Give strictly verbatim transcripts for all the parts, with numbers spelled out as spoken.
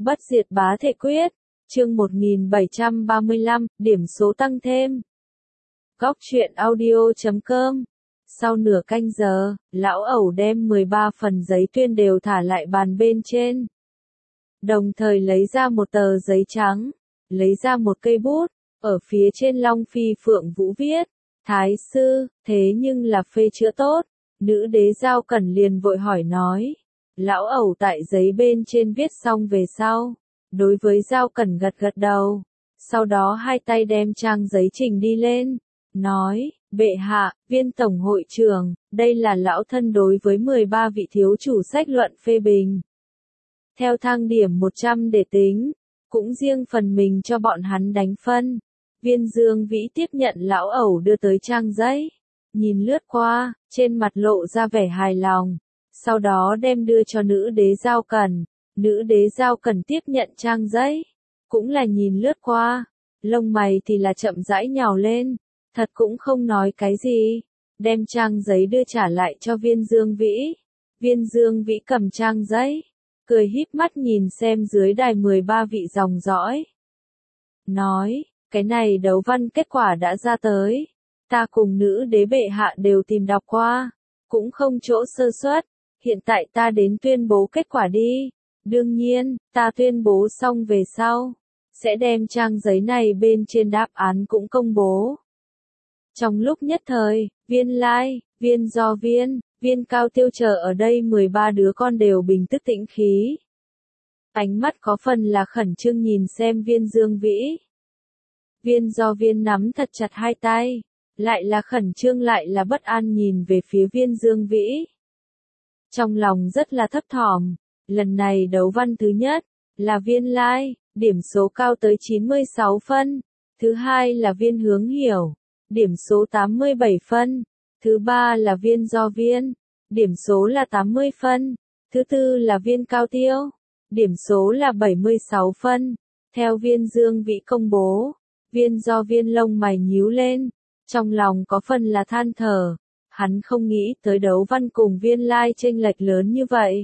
Bất diệt bá thể quyết, chương một nghìn bảy trăm ba mươi lăm, điểm số tăng thêm. Góc truyện audio chấm com. Sau nửa canh giờ, lão ẩu đem mười ba phần giấy tuyên đều thả lại bàn bên trên. Đồng thời lấy ra một tờ giấy trắng, lấy ra một cây bút, ở phía trên Long Phi Phượng Vũ viết, Thái sư, thế nhưng là phê chữa tốt. Nữ đế Giao Cẩn liền vội hỏi nói. Lão ẩu tại giấy bên trên viết xong về sau. Đối với Giao Cẩn gật gật đầu. Sau đó hai tay đem trang giấy trình đi lên. Nói, bệ hạ, Viên tổng hội trưởng, đây là lão thân đối với mười ba vị thiếu chủ sách luận phê bình. Theo thang điểm một trăm để tính, cũng riêng phần mình cho bọn hắn đánh phân. Viên Dương Vĩ tiếp nhận lão ẩu đưa tới trang giấy. Nhìn lướt qua, trên mặt lộ ra vẻ hài lòng. Sau đó đem đưa cho nữ đế Giao Cẩn. Nữ đế Giao Cẩn tiếp nhận trang giấy. Cũng là nhìn lướt qua. Lông mày thì là chậm rãi nhào lên. Thật cũng không nói cái gì. Đem trang giấy đưa trả lại cho Viên Dương Vĩ. Viên Dương Vĩ cầm trang giấy. Cười híp mắt nhìn xem dưới đài mười ba vị dòng dõi. Nói, cái này đấu văn kết quả đã ra tới. Ta cùng nữ đế bệ hạ đều tìm đọc qua. Cũng không chỗ sơ suất. Hiện tại ta đến tuyên bố kết quả đi. Đương nhiên, ta tuyên bố xong về sau. Sẽ đem trang giấy này bên trên đáp án cũng công bố. Trong lúc nhất thời, Viên Lai, Viên Do Viên, Viên Cao Tiêu chờ ở đây mười ba đứa con đều bình tức tĩnh khí. Ánh mắt có phần là khẩn trương nhìn xem Viên Dương Vĩ. Viên Do Viên nắm thật chặt hai tay. Lại là khẩn trương lại là bất an nhìn về phía Viên Dương Vĩ. Trong lòng rất là thấp thỏm, lần này đấu văn thứ nhất, là Viên Lai, điểm số cao tới chín mươi sáu phân, thứ hai là Viên Hướng Hiểu, điểm số tám mươi bảy phân, thứ ba là Viên Do Viên, điểm số là tám mươi phân, thứ tư là Viên Cao Tiêu, điểm số là bảy mươi sáu phân, theo Viên Dương Vĩ công bố, Viên Do Viên lông mày nhíu lên. Trong lòng có phần là than thở, hắn không nghĩ tới đấu văn cùng Viên Lai chênh lệch lớn như vậy.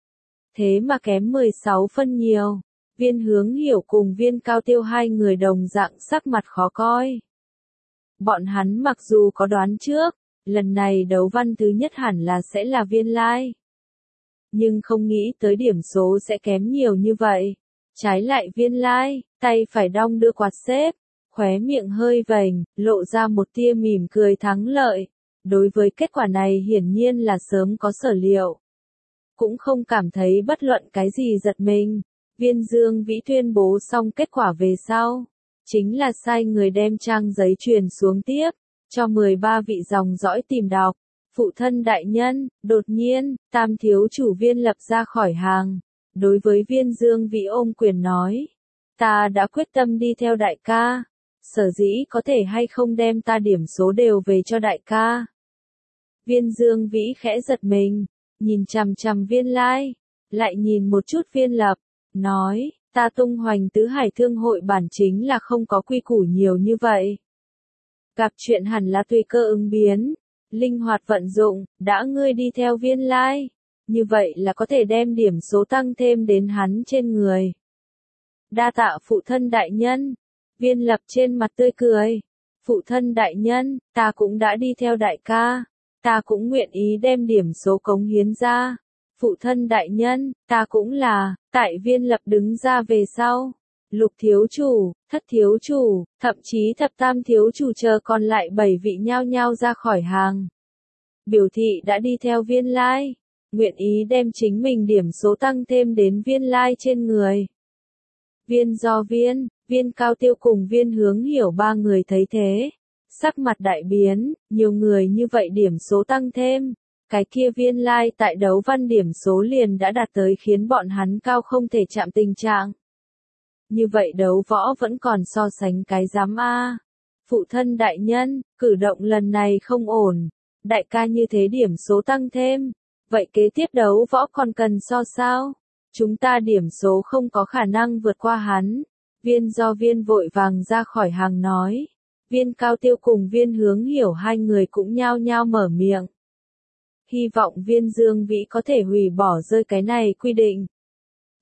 Thế mà kém mười sáu phân nhiều, Viên Hướng Hiểu cùng Viên Cao Tiêu hai người đồng dạng sắc mặt khó coi. Bọn hắn mặc dù có đoán trước, lần này đấu văn thứ nhất hẳn là sẽ là Viên Lai. Nhưng không nghĩ tới điểm số sẽ kém nhiều như vậy. Trái lại Viên Lai, tay phải đong đưa quạt xếp. Khóe miệng hơi vành, lộ ra một tia mỉm cười thắng lợi. Đối với kết quả này hiển nhiên là sớm có sở liệu. Cũng không cảm thấy bất luận cái gì giật mình. Viên Dương Vĩ tuyên bố xong kết quả về sau. Chính là sai người đem trang giấy truyền xuống tiếp, cho mười ba vị dòng dõi tìm đọc. Phụ thân đại nhân, đột nhiên, tam thiếu chủ Viên Lập ra khỏi hàng. Đối với Viên Dương Vĩ ôm quyền nói. Ta đã quyết tâm đi theo đại ca. Sở dĩ có thể hay không đem ta điểm số đều về cho đại ca. Viên Dương Vĩ khẽ giật mình, nhìn chằm chằm Viên Lai, lại nhìn một chút Viên Lập, nói, ta tung hoành tứ hải thương hội bản chính là không có quy củ nhiều như vậy. Gặp chuyện hẳn là tùy cơ ứng biến, linh hoạt vận dụng, đã ngươi đi theo Viên Lai, như vậy là có thể đem điểm số tăng thêm đến hắn trên người. Đa tạ phụ thân đại nhân. Viên Lập trên mặt tươi cười. Phụ thân đại nhân, ta cũng đã đi theo đại ca. Ta cũng nguyện ý đem điểm số cống hiến ra. Phụ thân đại nhân, ta cũng là, tại Viên Lập đứng ra về sau. Lục thiếu chủ, thất thiếu chủ, thậm chí thập tam thiếu chủ chờ còn lại bảy vị nhao nhao ra khỏi hàng. Biểu thị đã đi theo Viên Lai. Nguyện ý đem chính mình điểm số tăng thêm đến Viên Lai trên người. Viên Do Viên, Viên Cao Tiêu cùng Viên Hướng Hiểu ba người thấy thế. Sắc mặt đại biến, nhiều người như vậy điểm số tăng thêm. Cái kia Viên Lai tại đấu văn điểm số liền đã đạt tới khiến bọn hắn cao không thể chạm tình trạng. Như vậy đấu võ vẫn còn so sánh cái giám A. Phụ thân đại nhân, cử động lần này không ổn. Đại ca như thế điểm số tăng thêm. Vậy kế tiếp đấu võ còn cần so sao? Chúng ta điểm số không có khả năng vượt qua hắn. Viên Do Viên vội vàng ra khỏi hàng nói. Viên Cao Tiêu cùng Viên Hướng Hiểu hai người cũng nhao nhao mở miệng. Hy vọng Viên Dương Vĩ có thể hủy bỏ rơi cái này quy định.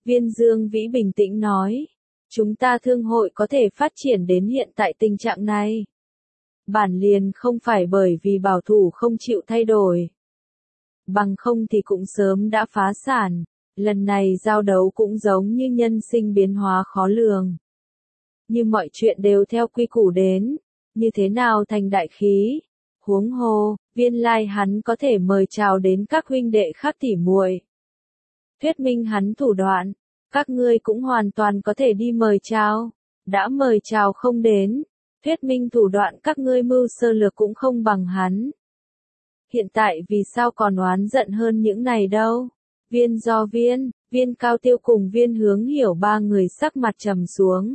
Viên Dương Vĩ bình tĩnh nói. Chúng ta thương hội có thể phát triển đến hiện tại tình trạng này. Bản liền không phải bởi vì bảo thủ không chịu thay đổi. Bằng không thì cũng sớm đã phá sản. Lần này giao đấu cũng giống như nhân sinh biến hóa khó lường. Như mọi chuyện đều theo quy củ đến. Như thế nào thành đại khí. Huống hồ, Viên Lai hắn có thể mời chào đến các huynh đệ khác tỉ muội. Thuyết minh hắn thủ đoạn. Các ngươi cũng hoàn toàn có thể đi mời chào. Đã mời chào không đến. Thuyết minh thủ đoạn các ngươi mưu sơ lược cũng không bằng hắn. Hiện tại vì sao còn oán giận hơn những này đâu. Viên Do Viên, Viên Cao Tiêu cùng Viên Hướng Hiểu ba người sắc mặt trầm xuống.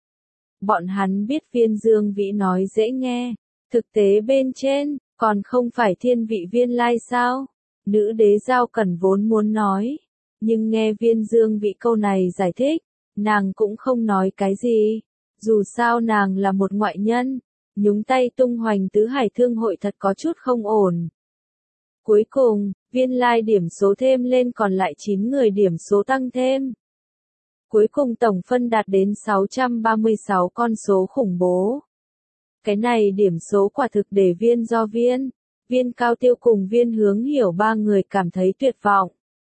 Bọn hắn biết Viên Dương Vĩ nói dễ nghe. Thực tế bên trên, còn không phải thiên vị Viên Lai sao? Nữ đế Giao Cẩn vốn muốn nói. Nhưng nghe Viên Dương Vĩ câu này giải thích, nàng cũng không nói cái gì. Dù sao nàng là một ngoại nhân, nhúng tay tung hoành tứ hải thương hội thật có chút không ổn. Cuối cùng, Viên Lai điểm số thêm lên còn lại chín người điểm số tăng thêm. Cuối cùng tổng phân đạt đến sáu trăm ba mươi sáu con số khủng bố. Cái này điểm số quả thực để Viên Do Viên, Viên Cao Tiêu cùng Viên Hướng Hiểu ba người cảm thấy tuyệt vọng.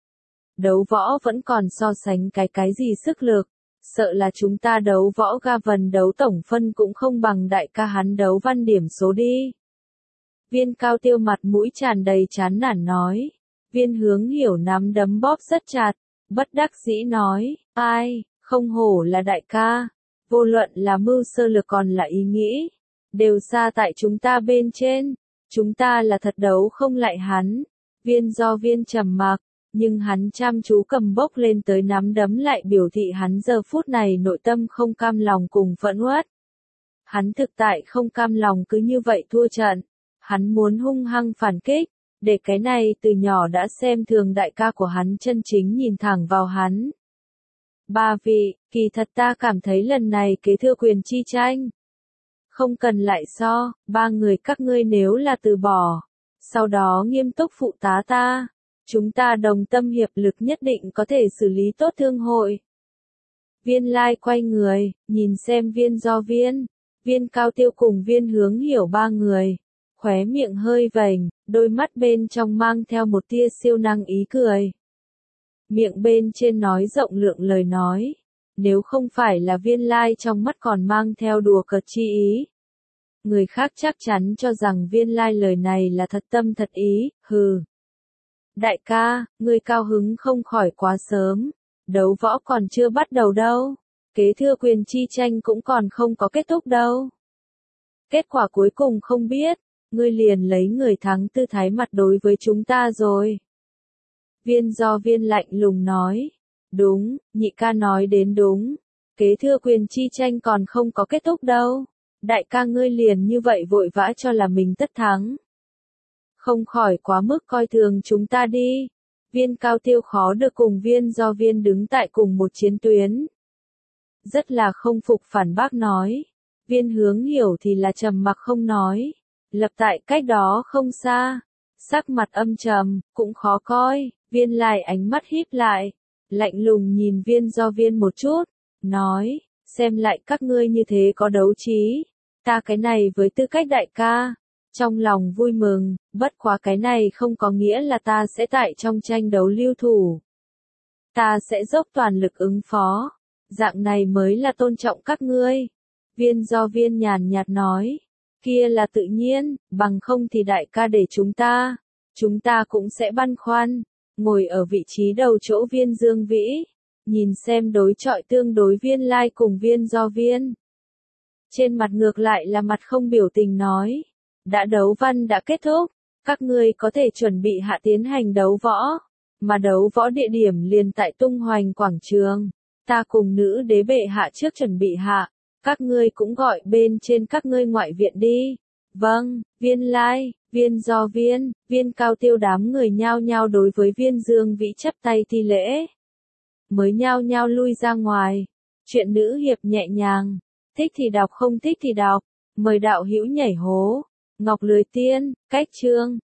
Đấu võ vẫn còn so sánh cái cái gì sức lực, sợ là chúng ta đấu võ ga vần đấu tổng phân cũng không bằng đại ca hắn đấu văn điểm số đi. Viên Cao Tiêu mặt mũi tràn đầy chán nản nói. Viên Hướng Hiểu nắm đấm bóp rất chặt, bất đắc dĩ nói, ai, không hổ là đại ca, vô luận là mưu sơ lược còn là ý nghĩ, đều xa tại chúng ta bên trên, chúng ta là thật đấu không lại hắn. Viên Do Viên trầm mặc, nhưng hắn chăm chú cầm bốc lên tới nắm đấm lại biểu thị hắn giờ phút này nội tâm không cam lòng cùng phẫn uất. Hắn thực tại không cam lòng cứ như vậy thua trận, hắn muốn hung hăng phản kích, để cái này từ nhỏ đã xem thường đại ca của hắn chân chính nhìn thẳng vào hắn. Ba vị, kỳ thật ta cảm thấy lần này kế thừa quyền chi tranh. Không cần lại so, ba người các ngươi nếu là từ bỏ, sau đó nghiêm túc phụ tá ta, chúng ta đồng tâm hiệp lực nhất định có thể xử lý tốt thương hội. Viên Lai quay người, nhìn xem Viên Do Viên, Viên Cao Tiêu cùng Viên Hướng Hiểu ba người, khóe miệng hơi vành, đôi mắt bên trong mang theo một tia siêu năng ý cười. Miệng bên trên nói rộng lượng lời nói, nếu không phải là Viên Lai trong mắt còn mang theo đùa cợt chi ý. Người khác chắc chắn cho rằng Viên Lai lời này là thật tâm thật ý, hừ. Đại ca, ngươi cao hứng không khỏi quá sớm, đấu võ còn chưa bắt đầu đâu, kế thừa quyền chi tranh cũng còn không có kết thúc đâu. Kết quả cuối cùng không biết, ngươi liền lấy người thắng tư thái mặt đối với chúng ta rồi. Viên Do Viên lạnh lùng nói, đúng, nhị ca nói đến đúng, kế thừa quyền chi tranh còn không có kết thúc đâu, đại ca ngươi liền như vậy vội vã cho là mình tất thắng. Không khỏi quá mức coi thường chúng ta đi. Viên Cao Tiêu khó được cùng Viên Do Viên đứng tại cùng một chiến tuyến. Rất là không phục phản bác nói. Viên Hướng Hiểu thì là trầm mặc không nói. Lập tại cách đó không xa. Sắc mặt âm trầm, cũng khó coi. Viên Lai ánh mắt híp lại. Lạnh lùng nhìn Viên Do Viên một chút. Nói, xem lại các ngươi như thế có đấu trí. Ta cái này với tư cách đại ca. Trong lòng vui mừng, bất quá cái này không có nghĩa là ta sẽ tại trong tranh đấu lưu thủ. Ta sẽ dốc toàn lực ứng phó. Dạng này mới là tôn trọng các ngươi. Viên Do Viên nhàn nhạt nói. Kia là tự nhiên, bằng không thì đại ca để chúng ta. Chúng ta cũng sẽ băn khoăn. Ngồi ở vị trí đầu chỗ Viên Dương Vĩ. Nhìn xem đối chọi tương đối Viên Lai cùng Viên Do Viên. Trên mặt ngược lại là mặt không biểu tình nói. Đã đấu văn đã kết thúc, các ngươi có thể chuẩn bị hạ tiến hành đấu võ, mà đấu võ địa điểm liền tại tung hoành quảng trường. Ta cùng nữ đế bệ hạ trước chuẩn bị hạ, các ngươi cũng gọi bên trên các ngươi ngoại viện đi. Vâng, Viên Lai, Viên Do Viên, Viên Cao Tiêu đám người nhao nhao đối với Viên Dương Vĩ chắp tay thi lễ. Mới nhao nhao lui ra ngoài. Chuyện nữ hiệp nhẹ nhàng, thích thì đọc không thích thì đọc, mời đạo hữu nhảy hố. Ngọc Lười Tiên, cách chương.